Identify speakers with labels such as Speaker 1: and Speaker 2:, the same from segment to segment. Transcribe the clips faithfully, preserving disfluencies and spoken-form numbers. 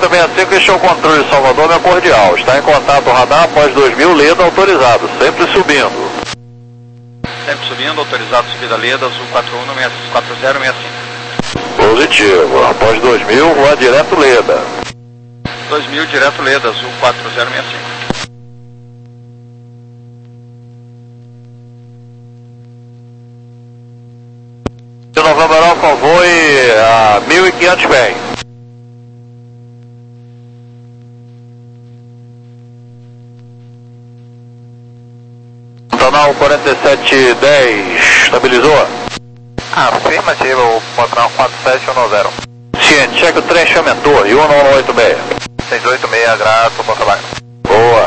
Speaker 1: quatro sessenta e cinco, este é o controle de Salvador, meu cordial. Está em contato o radar após dois mil, Leda autorizado, sempre subindo.
Speaker 2: Sempre subindo, autorizado subida Leda, Azul quatro um quatro zero seis cinco.
Speaker 1: Positivo, após dois mil, voa direto Leda.
Speaker 2: dois mil, direto Leda, Azul quatro zero seis cinco.
Speaker 1: De Novembro Alfa, voe a mil e quinhentos pés. Pantanal quarenta e sete dez, estabilizou?
Speaker 3: Afirmativo, Pantanal quatro sete um zero.
Speaker 1: Ciente, cheque o trem aumentou, e um nove oito seis.
Speaker 3: seis oito seis, grato, bom trabalho.
Speaker 1: Boa.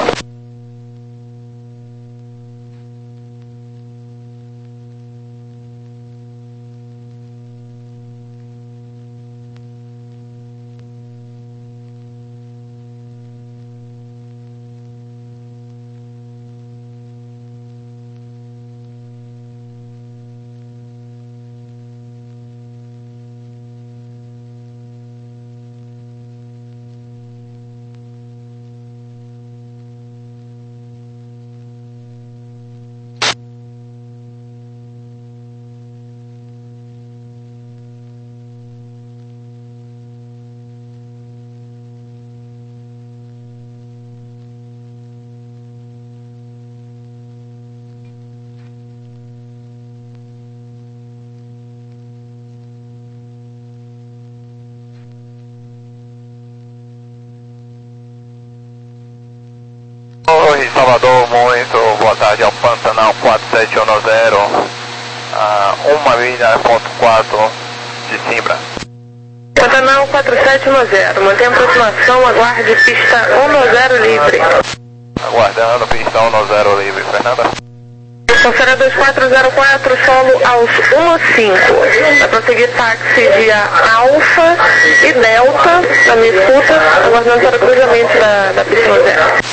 Speaker 3: Oi, Salvador, muito boa tarde ao Pantanal quatro sete um zero, a uma milha ponto quatro de Simbra.
Speaker 4: Pantanal quatro sete um zero, mantém aproximação, aguarde pista um zero livre.
Speaker 3: Aguardando pista um zero livre, Fernanda.
Speaker 4: Considera dois quatro zero quatro, solo aos um cinco. Vai prosseguir táxi via Alfa e Delta, na minha escuta, aguardando para o cruzamento da, da pista um zero.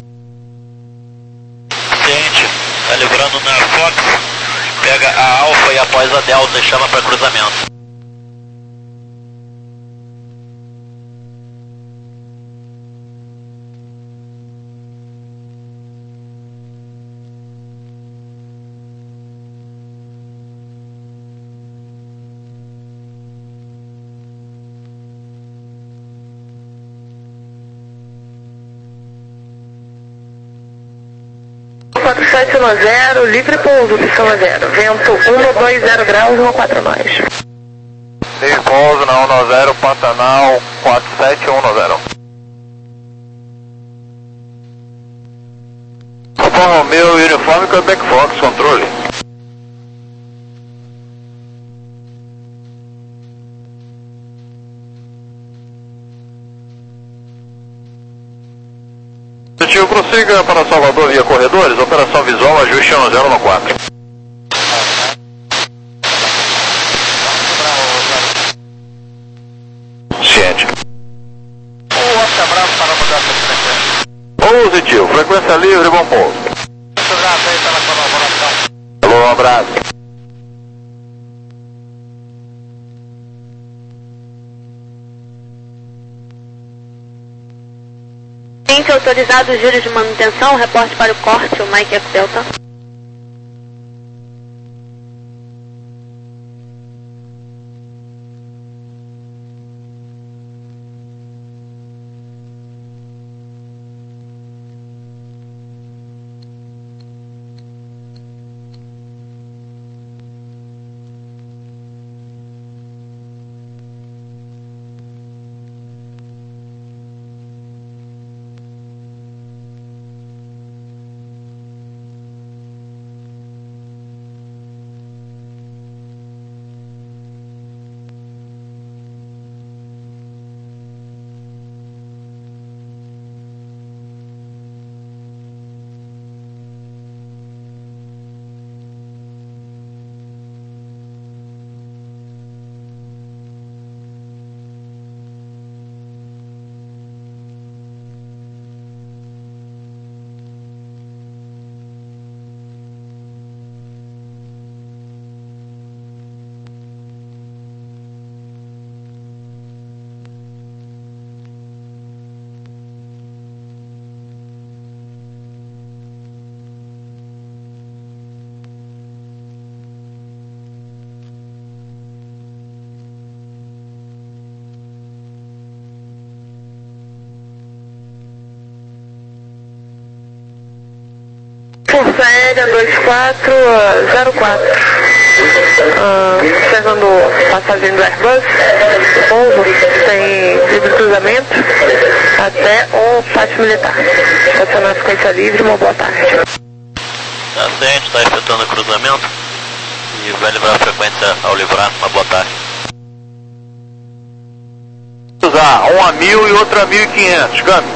Speaker 5: Ciente, tá livrando na Fox, pega a Alfa e após a Delta e chama para cruzamento.
Speaker 4: quatro sete um zero, livre pouso, pista um zero, vento um dois zero graus, um quatro nós.
Speaker 3: Livre pouso na um zero, Pantanal quatro sete um zero.
Speaker 1: Alfa Romeo, uniforme, Quebec Fox, controle. Positivo, prossiga para Salvador via corredores, operação visual, ajuste um zero no quatro. Ciente.
Speaker 3: O Oscar Bravo para mudar essa frequência.
Speaker 1: Positivo, frequência livre, bom pouso.
Speaker 3: Muito grato aí pela colaboração.
Speaker 1: Alô, um abraço.
Speaker 6: Autorizado, giros de manutenção, reporte para o corte, o Mike F Delta.
Speaker 4: Força Aérea dois quatro zero quatro. Uh, observando passagem do Airbus, Volvo, tem livre cruzamento até o pátio militar. Estacionar frequência livre, uma boa tarde.
Speaker 5: Tá certo, está efetuando o cruzamento e vai livrar a frequência ao livrar, uma boa tarde.
Speaker 1: Usar um a mil e outro a mil e quinhentos, câmbio.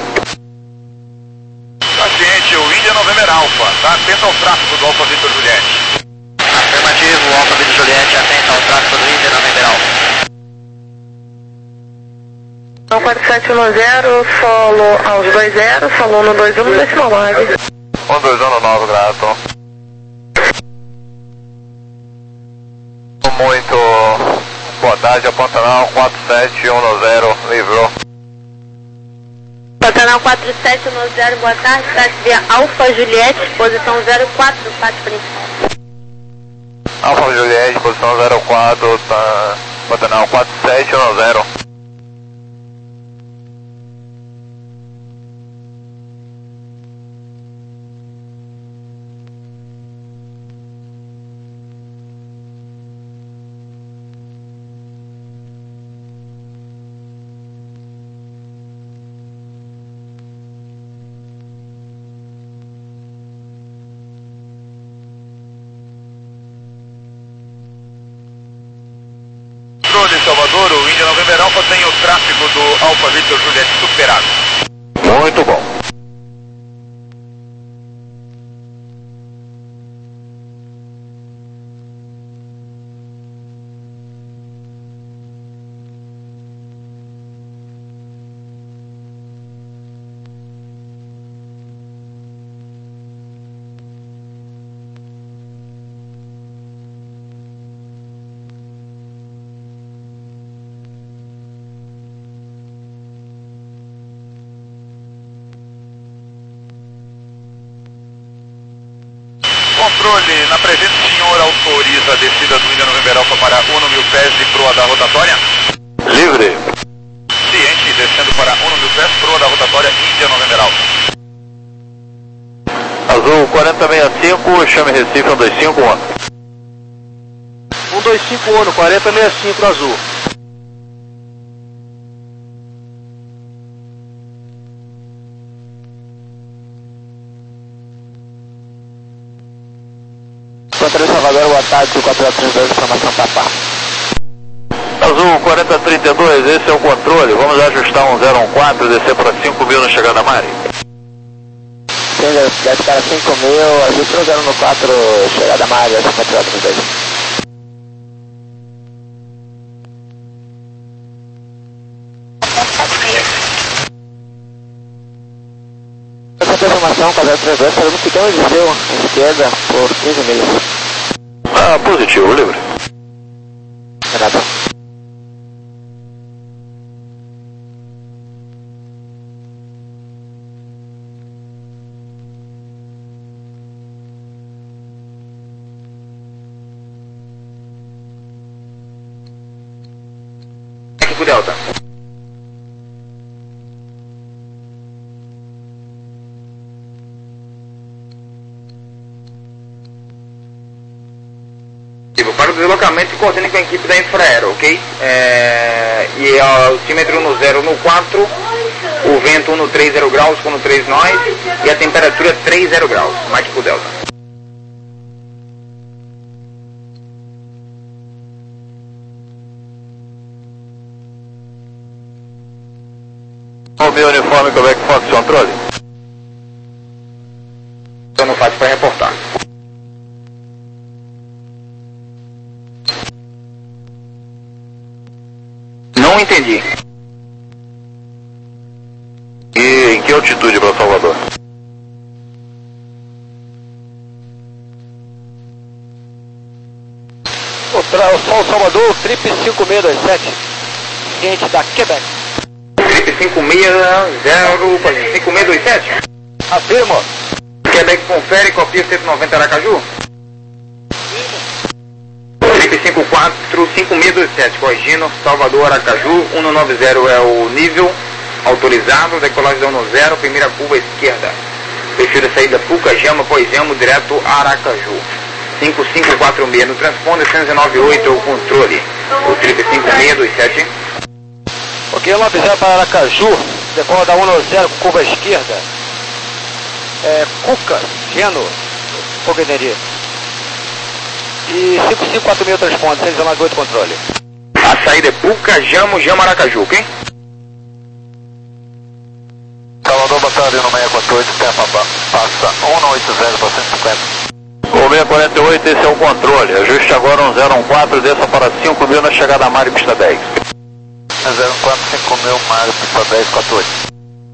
Speaker 2: Paciente, o Índia November Alpha, tá atento ao tráfego do Alpha Victor Juliette.
Speaker 5: Afirmativo, Alpha Victor Juliette, atento ao tráfego do Índia November Alpha.
Speaker 4: Então quatro sete um zero, solo aos dois zero, solo no dois um, decimal nove.
Speaker 3: um dois um nove, grato. Muito boa tarde, a Pantanal quatro sete um zero, livrou.
Speaker 6: Pantanal quatro sete um zero, boa tarde, táxi via Alfa Juliette, posição zero quatro, pátio principal.
Speaker 3: Alfa Juliette, posição zero quatro, tá, Pantanal quatro sete um zero.
Speaker 2: De Salvador, o Índia November Alpha tem o tráfego do Alpha Victor Juliette superado.
Speaker 1: Muito bom.
Speaker 2: Controle, na presença do senhor, autoriza a descida do Índia November Alpha para um mil pés de proa da rotatória?
Speaker 1: Livre.
Speaker 2: Ciente, descendo para um mil pés, proa da rotatória Índia November Alpha.
Speaker 1: Azul quarenta sessenta e cinco, chame Recife um dois cinco um.
Speaker 7: um dois cinco um, quarenta sessenta e cinco azul.
Speaker 3: Controle Salvador, boa tarde, quatro zero três dois, informação Papá.
Speaker 1: Azul quarenta trinta e dois, esse é o controle. Vamos ajustar um zero um quatro, descer para cinco mil na chegada Mari.
Speaker 3: Sim, deve para cinco mil, ajuste um zero um quatro, chegada Mari, quatro zero três dois. Essa informação, quatro zero três dois, fazendo um pequeno desvio à esquerda por quinze milhas.
Speaker 1: Ah, positivo, livre.
Speaker 3: Nada.
Speaker 2: Técnico Delta. Para o deslocamento, coordene com a equipe da Infraero, ok? É, e a altímetro no zero no quatro, o vento no três zero graus, com no três nós, e a temperatura três zero graus, Mike pro Delta.
Speaker 1: O meu uniforme, como é que faz o controle?
Speaker 2: Então não faz para reportar. Não entendi.
Speaker 1: E em que altitude para Salvador?
Speaker 7: O, tra... o Sol Salvador, trip cinco seis dois sete, ciente da Quebec.
Speaker 2: Trip cinco seis zero, cinco seis dois sete?
Speaker 7: Afirma.
Speaker 2: Quebec confere, copia cento e noventa Aracaju? Trip cinco quatro, cinco seis dois sete, corrigindo, Salvador, Aracaju, cento e noventa é o nível autorizado, decolagem da um zero, primeira curva esquerda. Prefiro a saída Pucajama, Poisemo, direto Aracaju. cinco cinco quatro seis no transponder, cento e nove oito é o controle. O trinta e cinco seis dois sete.
Speaker 7: Ok, nove zero para Aracaju, decola da um zero com curva esquerda. É, Cuca, Geno, pouca energia. E cinco cinco quatro mil transponder, cento e nove oito controle.
Speaker 2: A saída é Pucajama, Jama, Aracaju, ok?
Speaker 3: Salvador, batalha no seis quatro oito, tempo passa um oito zero para cento e cinquenta.
Speaker 1: O seis quarenta e oito, esse é o controle. Ajuste agora um zero um quatro, desça para cinco mil na chegada a Mário, pista dez.
Speaker 3: zero um quatro cinco mil, Mário, pista dez, quatro oito.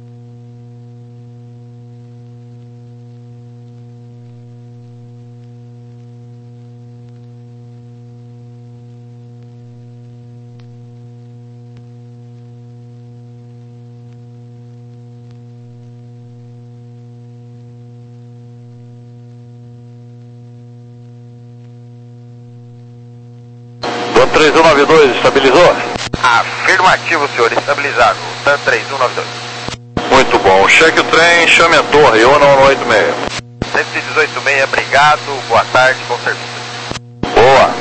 Speaker 1: três um nove dois, estabilizou?
Speaker 3: Afirmativo, senhor, estabilizado. TAM três um nove dois.
Speaker 1: Muito bom. Cheque o trem, chame a torre, um nove oito seis.
Speaker 3: cento e dezoito seis, obrigado, boa tarde, bom serviço.
Speaker 1: Boa.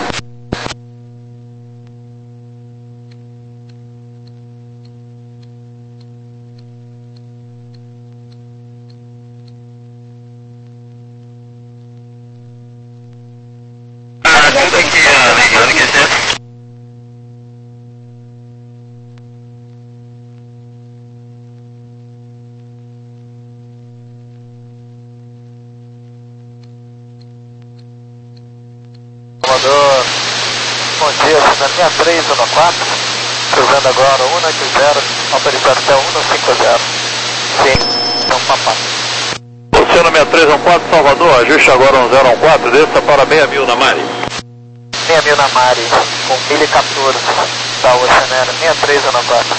Speaker 3: Ah, tudo aqui, ligando que você... Salvador, bom dia, na linha três um quatro, cruzando agora um oito zero, autorizado até um cinco zero. Sim, então papá.
Speaker 1: Oceano seis três um quatro, Salvador, ajuste agora um zero um quatro, desça para seis mil na Mari.
Speaker 3: seis mil na Mari, com mil e quatorze, da Oceanera, seis três um quatro.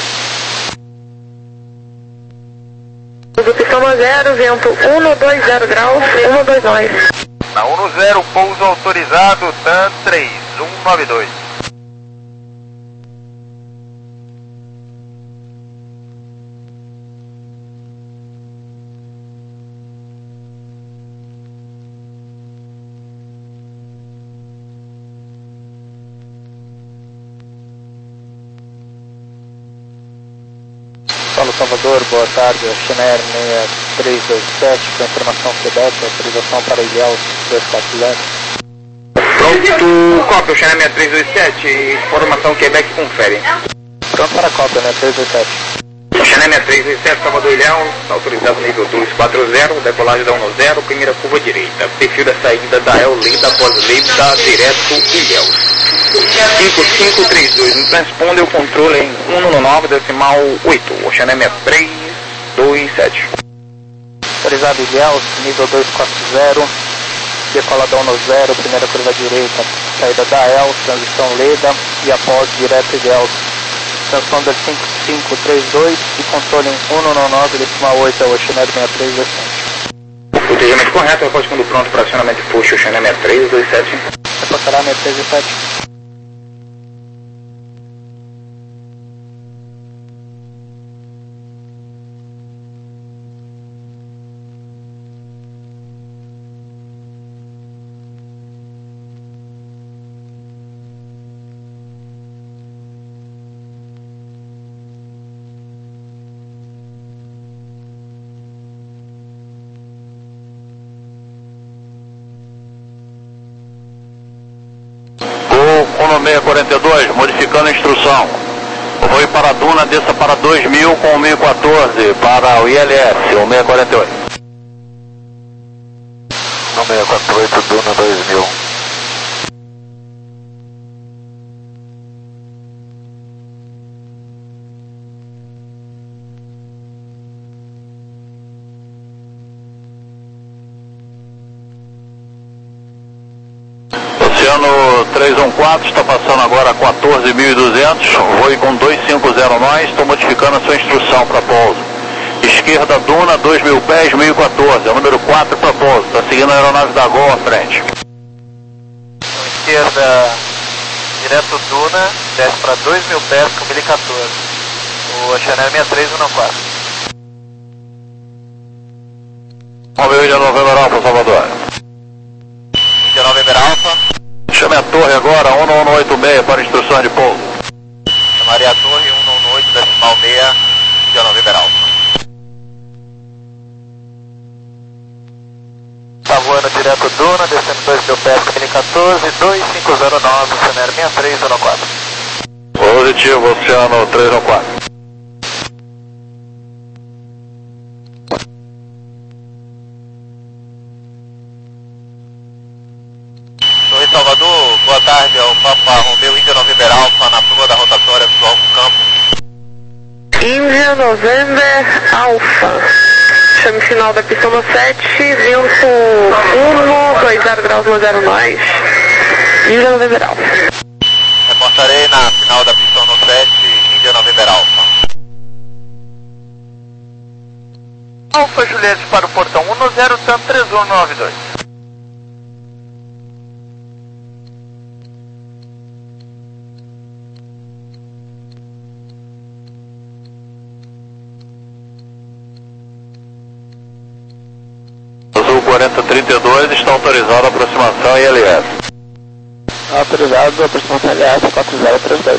Speaker 4: Opção zero, vento um dois zero graus, um dois nove.
Speaker 3: Na um zero, pouso autorizado, TAM três um nove dois.
Speaker 8: Paulo Salvador, boa tarde, Schneider seis três dois sete, com informação Quebec, autorização para Ilhéus dois quatro zero.
Speaker 2: Pronto, cópia, Schneider seis três dois sete, informação Quebec, confere.
Speaker 8: Pronto para a cópia, né, três dois sete.
Speaker 2: Schneider seis três dois sete, Salvador Ilhéus, autorizado nível dois quatro zero, decolagem da um zero, primeira curva direita, perfil da saída da El Lida, após Lida, direto Ilhéus. cinco cinco três dois, no transponder o controle em cento e nove decimal oito, Oceané seis três dois sete.
Speaker 8: Autorizado Ilhéus, nível dois quatro zero, decolada um zero, primeira curva direita, saída da E L, transição Leda e após direto Ilhéus. Transponder cinco cinco três dois e controle em cento e nove decimal oito, Oceané seis três dois sete.
Speaker 2: Protejamento correto, após quando pronto para acionamento puxo, Oceané seis três dois sete.
Speaker 8: Reportará seis três dois sete.
Speaker 1: um seis quarenta e dois, modificando a instrução. Vou ir para a Duna, desça para dois mil com o mil e quatorze para o I L S, o seis quarenta e oito.
Speaker 3: No seis quatro oito, Duna dois mil.
Speaker 1: Oceano três um quatro, está passando agora a quatorze mil e duzentos, vou ir com dois cinco zero nós, estou modificando a sua instrução para pouso. Esquerda Duna, dois mil pés, mil e quatorze, é o número quatro para pouso, está seguindo a aeronave da Gol à frente.
Speaker 3: Esquerda, direto Duna, desce para dois mil pés com mil e quatorze. O Oceaner seis três um quatro.
Speaker 1: Vamos ver o Índia November Alfa, Salvador.
Speaker 5: Índia November Alfa.
Speaker 1: Chame a torre agora, um um oito seis para instrução de pouso.
Speaker 5: Chamaria a torre um um oito decimal seis, Índia November Alfa.
Speaker 3: Tá voando direto Duna, descendo dois mil pés, N quatorze, dois cinco zero nove, Oceano seis três zero quatro.
Speaker 1: Positivo, Oceano três zero quatro.
Speaker 5: Torre Salvador, boa tarde, é o Papa Romeu Índia November Alfa na curva da rotatória do Alto Campo.
Speaker 4: Índia November Alfa. Chame final da pista no sete, vento um, dois zero graus, um zero nós. Índia November Alfa.
Speaker 5: Reportarei na final da pista no sete, Índia November Alfa.
Speaker 3: Alfa Juliette para o portão um zero, TAM três um nove dois.
Speaker 1: Azul quarenta trinta e dois, está autorizado a aproximação I L S.
Speaker 8: Autorizado a aproximação I L S quatro zero três dois.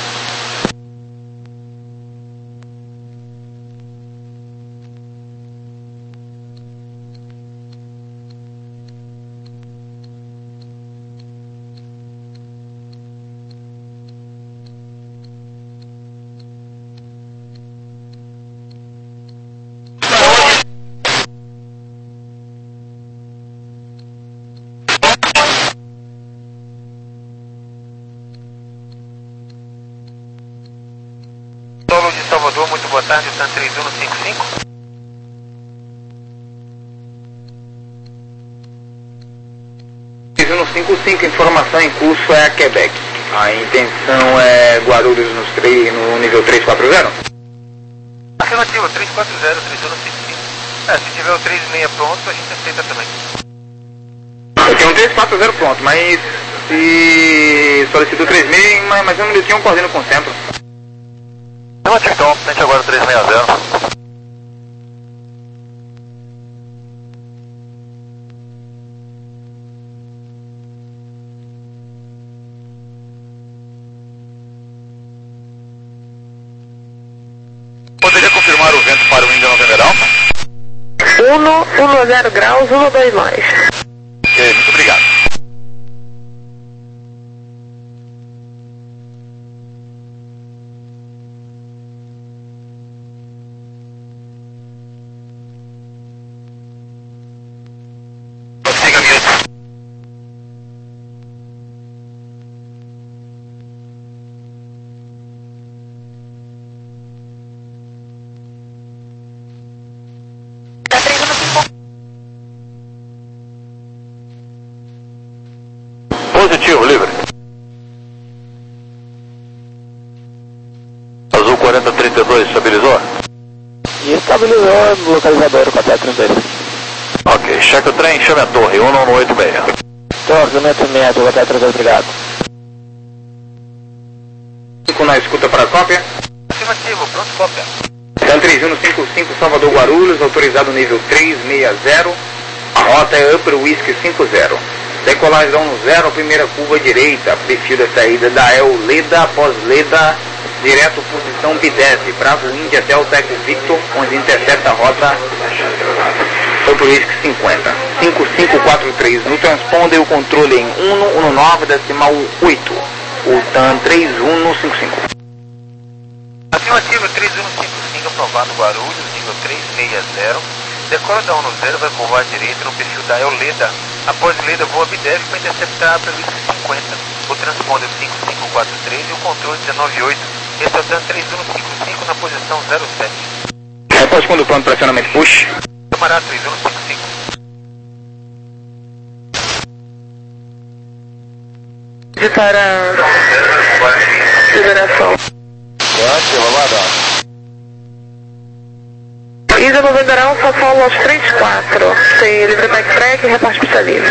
Speaker 3: Solo de Salvador, muito boa tarde, TAM três um cinco cinco.
Speaker 2: três um cinco cinco, informação em curso é a Quebec. A intenção é Guarulhos nos três, no nível três quatro zero?
Speaker 3: Afirmativo, três quatro zero, três um cinco cinco. É, se tiver o três seis pronto, a gente aceita também.
Speaker 2: Eu tenho um três quatro zero pronto, mas se solicito o três seis, mas, mas um minutinho eu coordeno com o centro.
Speaker 1: Afirmativo, então, frente agora o três seis zero. Poderia confirmar o vento para o Índia November Alfa?
Speaker 4: um, um zero graus, um dois nós.
Speaker 1: Ok, muito obrigado.
Speaker 5: Prossiga, Milton.
Speaker 1: Positivo, livre. Azul quarenta trinta e dois, estabilizou?
Speaker 8: E estabilizou no localizador quatro três dois.
Speaker 1: Ok, cheque o trem, chame a torre, um um oito seis.
Speaker 8: Torre, um oito seis, quatro três dois, obrigado.
Speaker 2: cinco na escuta para a cópia.
Speaker 3: Afirmativo, pronto, cópia.
Speaker 2: TAM três um cinco cinco, Salvador Guarulhos, autorizado nível três seis zero. A rota é Upper Whisky cinco zero. Decolagem da um zero, primeira curva direita, perfil da saída da El Leda, após Leda, direto posição Bidef, Bravo India Delta Eco Victor, onde intercepta a rota Upper Whisky cinquenta. cinco cinco quatro três, no transponder o controle em um um nove decimal oito, o TAM três um cinco cinco.
Speaker 3: Afirmativo, três um cinco cinco, aprovado Guarulhos, nível três seis zero. Decola da um zero, vai voar à direita no perfil da El Leda. Após Leda, voa Bidef para interceptar a Pelícia cinquenta. O transponder cinco cinco quatro três e o controle dezenove oito. Esse é o TAM três um cinco cinco na posição zero sete.
Speaker 2: Após quando o plano de pressionamento push.
Speaker 3: Camarada três um cinco cinco.
Speaker 4: De para liberação.
Speaker 1: Pode, vamos lá,
Speaker 4: Índia November Alfa, solo aos três quatro. Tem livre back track e reparte pista livre.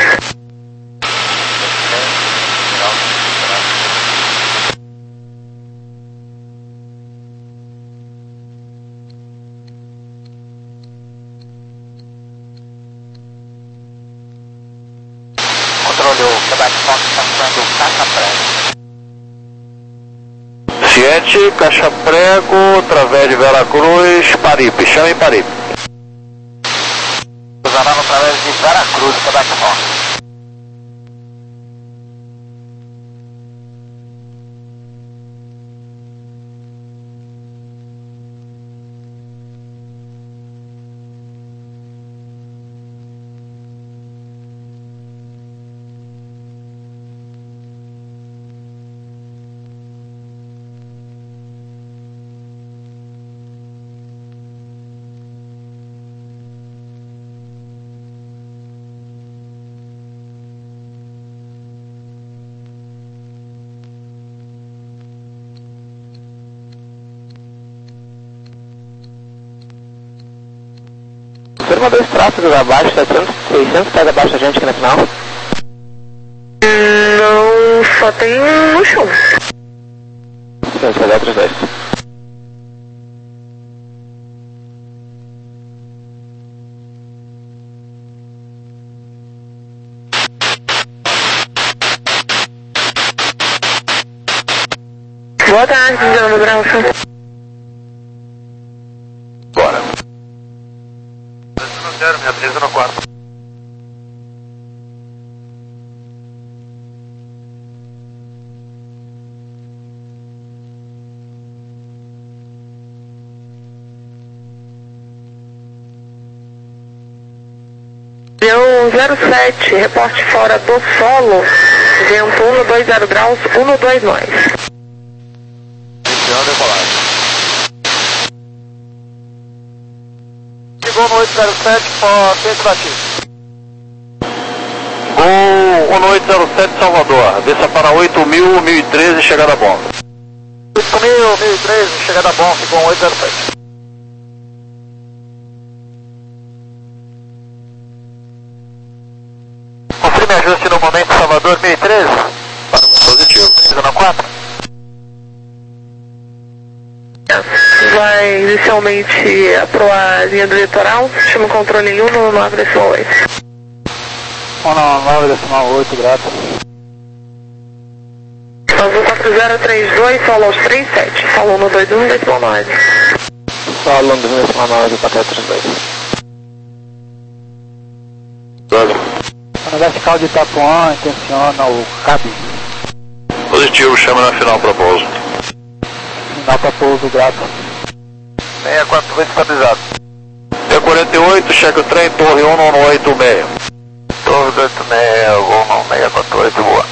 Speaker 8: Fox passando Caixa Prego.
Speaker 1: Ciente, Caixa Prego, através de Veracruz, Paripe, chame Paripe.
Speaker 8: Cruzará através de Veracruz, Quebec Norte.
Speaker 7: Firma dois tráfegos abaixo, setecentos, seiscentos pés abaixo da gente aqui na final.
Speaker 4: Não, só tem no chão.
Speaker 7: Vamos fazer outros dois.
Speaker 4: Boa tarde, Dona Braça.
Speaker 1: Bora.
Speaker 3: zero, minha brisa no quatro.
Speaker 4: Avião zero sete, reporte fora do solo, vento um dois zero graus, um dois nós.
Speaker 3: Iniciando decolagem.
Speaker 7: Chegou no oito zero sete, centro ativo.
Speaker 1: Gol um oito zero sete Salvador, desça para oito mil, mil e treze, chegada a bomba.
Speaker 7: oito mil, mil e treze, chegada a bomba, ficou um oito zero sete. Confirme ajuste no momento, Salvador, mil e treze.
Speaker 1: Positivo.
Speaker 7: Zona quatro.
Speaker 4: Vai inicialmente aproar a linha do litoral, chama o controle um no nove decimal oito.
Speaker 7: um nove decimal oito, grato.
Speaker 4: Azul quatro zero três dois, solo aos três sete, solo no dois um decimal nove.
Speaker 7: Solo no decimal nove, quatro três dois. Na vertical de Itapuã, intenciona o C A B.
Speaker 1: Positivo, chama na final para pouso.
Speaker 7: Final para pouso, grato.
Speaker 3: seis quatro dois estabilizado.
Speaker 1: T quarenta e oito, cheque o trem, torre um no oito seis.
Speaker 3: Torre dois oito seis, voo no seis quatro oito, boa.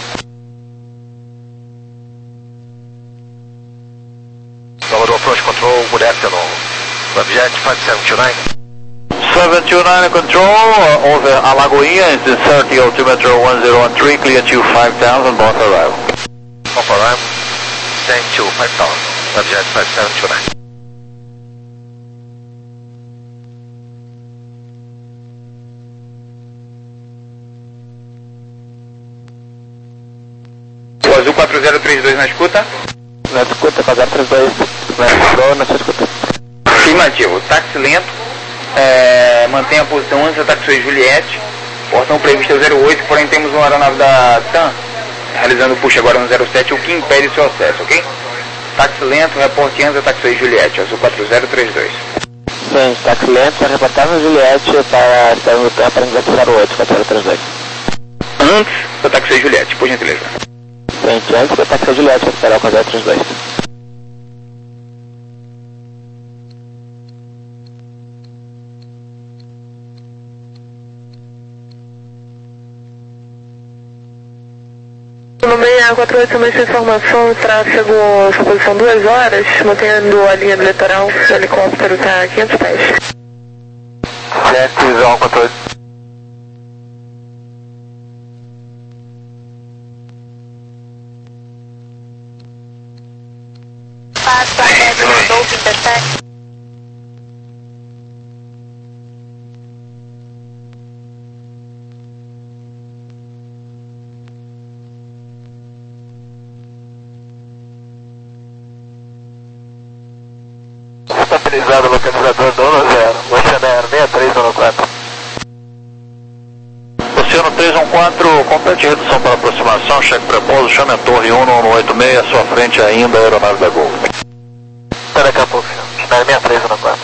Speaker 5: Salvador Approach Control, good afternoon. Subjet five seven two nine.
Speaker 1: seven two nine control, uh, over Alagoinha, is thirty altimeter one zero one three, clear to five thousand, both arrival.
Speaker 5: Off arrival, thank you, five thousand. Subjet five seven two nine.
Speaker 2: O Azul quatro zero três dois na escuta?
Speaker 7: Na escuta, quatro três dois. Na, na sua escuta.
Speaker 2: Afirmativo, táxi lento, é, mantém a posição antes da taxi Juliette, portão previsto é o zero oito, porém temos uma aeronave da TAM realizando o push agora no zero sete, o que impede seu acesso, ok? Táxi lento, reporte antes da taxi Juliette, Azul quatro zero três dois.
Speaker 7: Sim, táxi lento, para reportar no Juliette para estar no para ingressar zero oito, quatro zero três dois.
Speaker 2: Antes da taxi Juliette, por gentileza.
Speaker 7: Sim, antes da taxi Juliette, para esperar o quatro zero três dois.
Speaker 4: No seis quatro oito também essa informação, tráfego sua posição duas horas, mantendo a linha do litoral, o helicóptero está a quinhentos pés.
Speaker 3: Sete, zero quatro oito.
Speaker 6: Passa, Pedro, mandou trinta e sete.
Speaker 3: Estabilizado, localizador do um zero. Oceano seis três um quatro.
Speaker 1: Oceano três um quatro, Complete redução para aproximação, cheque pré-pouso, chame a torre um um oito seis, à sua frente ainda a aeronave da Gol.
Speaker 5: Até daqui a pouco, senhor. Scenario sessenta e três no quatro.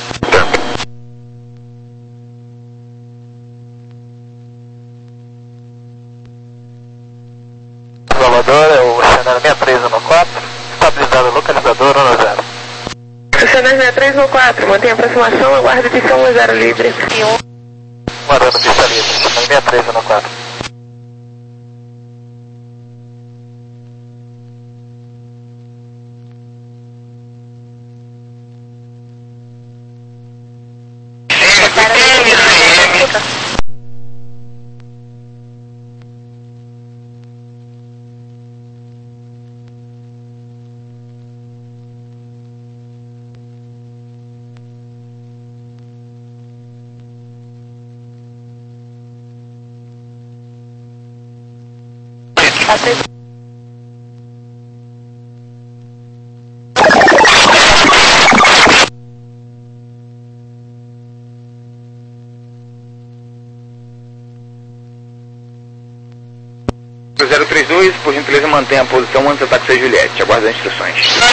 Speaker 5: Salvador, é o cenário sessenta e três no quatro, estabilizado localizador um zero.
Speaker 4: Cenário sessenta e três no quatro, mantém a aproximação, aguarde pista um zero livre.
Speaker 5: Guardando pista livre, cenário sessenta e três no quatro.
Speaker 2: zero três dois, por gentileza mantenha a posição antes do ataque seis Juliette, aguarda as instruções.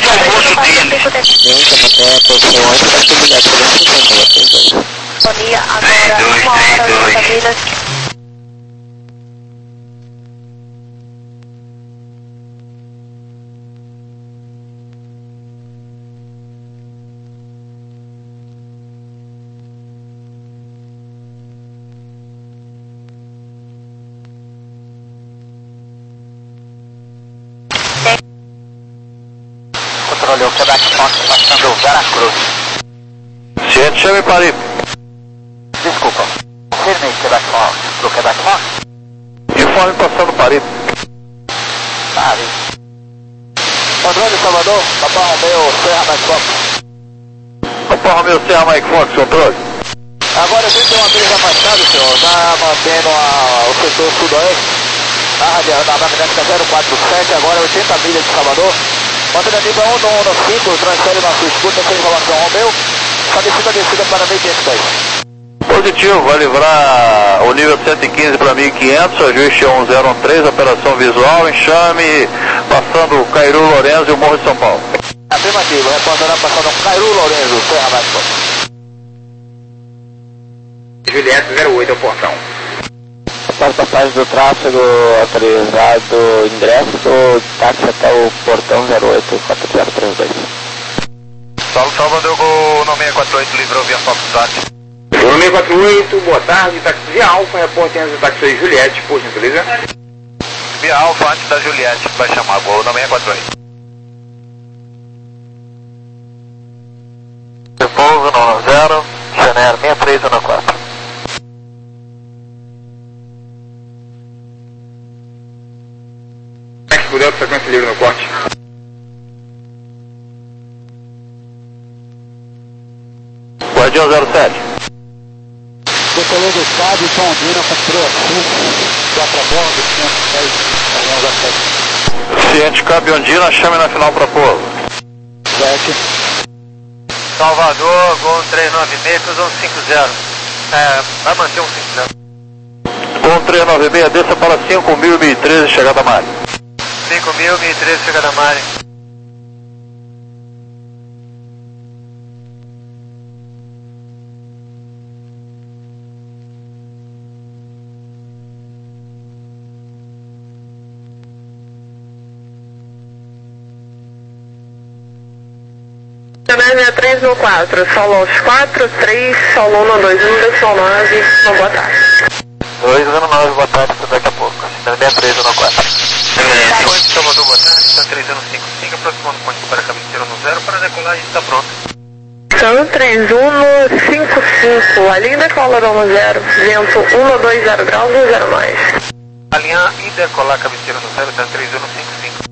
Speaker 6: Sintonia agora uma hora noventa milhas.
Speaker 5: Controle o Quebec Fox passando Veracruz.
Speaker 1: Ciente, chame para aí.
Speaker 5: Desculpa. Confirme Quebec Fox pro Quebec Fox.
Speaker 1: Informe passando para aí.
Speaker 5: Pare. Controle Salvador, Papai Romeu, Serra Mike Fox.
Speaker 1: Papai Romeu, Serra Mike Fox, controle.
Speaker 5: Agora trinta e uma milhas afastado, senhor. Tá mantendo a, o setor sudoeste. Na rádio da magnética zero quatro sete, agora oitenta milhas de Salvador. Mantendo a nível um um cinco, transfere nossa escuta sem informação Romeu. Falecida a descida para mil quinhentos e dez.
Speaker 1: Positivo, vai livrar o nível cento e quinze para mil e quinhentos, ajuste um zero um três, operação visual, enxame, passando Cairu, Lourenço e o Morro de São Paulo.
Speaker 5: Afirmativo, reportará passando Cairu, Lourenço, Serra Vasco.
Speaker 2: Juliette zero oito, é o portão.
Speaker 8: Após passagem do tráfego autorizado ingresso, táxi até o portão zero oito quatro zero três dois.
Speaker 5: Saulo Salvador, Gol nove seis quatro oito, livrou via Foxtrot.
Speaker 2: nove seis quatro oito, boa tarde, táxi via Alfa, reporte antes do táxi seis Juliette, por gentileza.
Speaker 5: Via Alfa antes da Juliette, vai chamar Gol nove seis quatro oito. Repouso no zero, Chanel sessenta e três no quatro.
Speaker 2: Cuidado, sequência livre no corte.
Speaker 1: Guardião zero sete.
Speaker 7: Decolou do estádio, Tom Andina, capturou a quatro a bordo, quinhentos e dez, Guardião zero sete.
Speaker 1: Ciente, cabe Ondina, chame na final para pouso.
Speaker 7: sete.
Speaker 5: Salvador, Gol três nove seis, cruzou cinco zero. É, vai manter um cinco zero.
Speaker 1: Com três nove seis, desça para cinco mil e treze, chegada a Mari.
Speaker 5: cinco mil, mil e treze, chegada a Mari.
Speaker 4: Cenário sessenta e três no quatro, solo aos quatro, três, solo um dois um, decimal nove, uma boa tarde.
Speaker 5: dois zero nove, boa tarde, até daqui a pouco. sessenta e três no quatro. Ponte Salvador, boa tarde, está três zero cinco cinco, aproximando o ponte para cabeceira no zero, para decolagem está pronto.
Speaker 4: São três um cinco cinco, a linha decola no zero, vento um dois zero graus, um zero mais.
Speaker 5: Alinhar e decolar cabeceira no zero, está três zero cinco cinco.